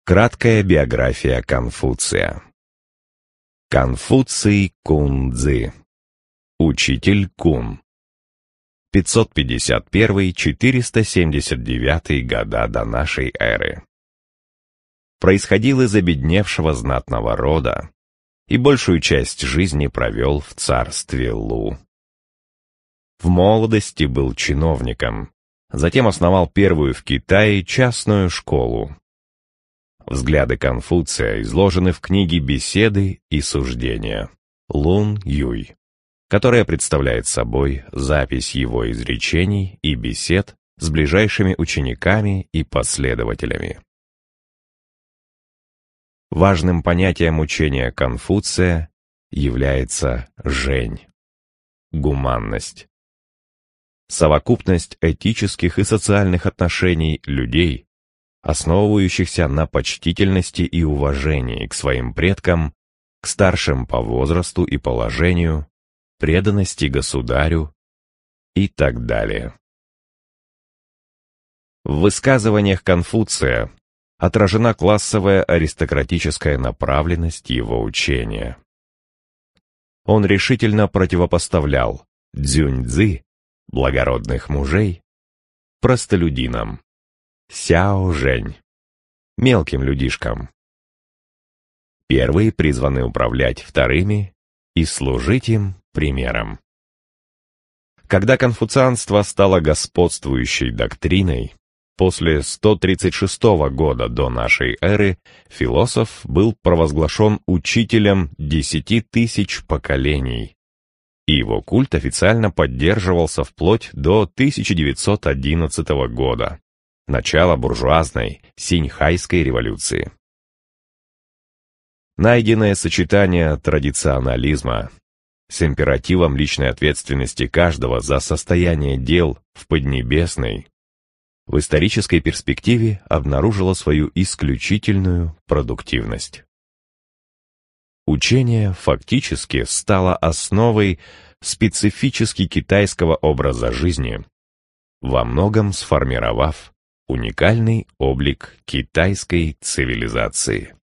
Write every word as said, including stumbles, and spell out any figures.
Краткая биография Конфуция. Конфуций Кунцзы. Учитель Кун. пятьсот пятьдесят первый — четыреста семьдесят девятый года до нашей эры. Происходил из обедневшего знатного рода и большую часть жизни провел в царстве Лу. В молодости был чиновником, затем основал первую в Китае частную школу. Взгляды Конфуция изложены в книге «Беседы и суждения» Лун Юй, которая представляет собой запись его изречений и бесед с ближайшими учениками и последователями. Важным понятием учения Конфуция является жень – гуманность. Совокупность этических и социальных отношений людей, основывающихся на почтительности и уважении к своим предкам, к старшим по возрасту и положению, преданности государю и так далее. В высказываниях Конфуция отражена классовая аристократическая направленность его учения. Он решительно противопоставлял дзюньцзы, благородных мужей, простолюдинам, сяо-жень, мелким людишкам. Первые призваны управлять вторыми и служить им примером. Когда конфуцианство стало господствующей доктриной, после сто тридцать шестого года до нашей эры философ был провозглашен учителем десяти тысяч поколений, и его культ официально поддерживался вплоть до тысяча девятьсот одиннадцатого года, начала буржуазной синьхайской революции. Найденное сочетание традиционализма с императивом личной ответственности каждого за состояние дел в Поднебесной в исторической перспективе обнаружило свою исключительную продуктивность. Учение фактически стало основой специфически китайского образа жизни, во многом сформировав уникальный облик китайской цивилизации.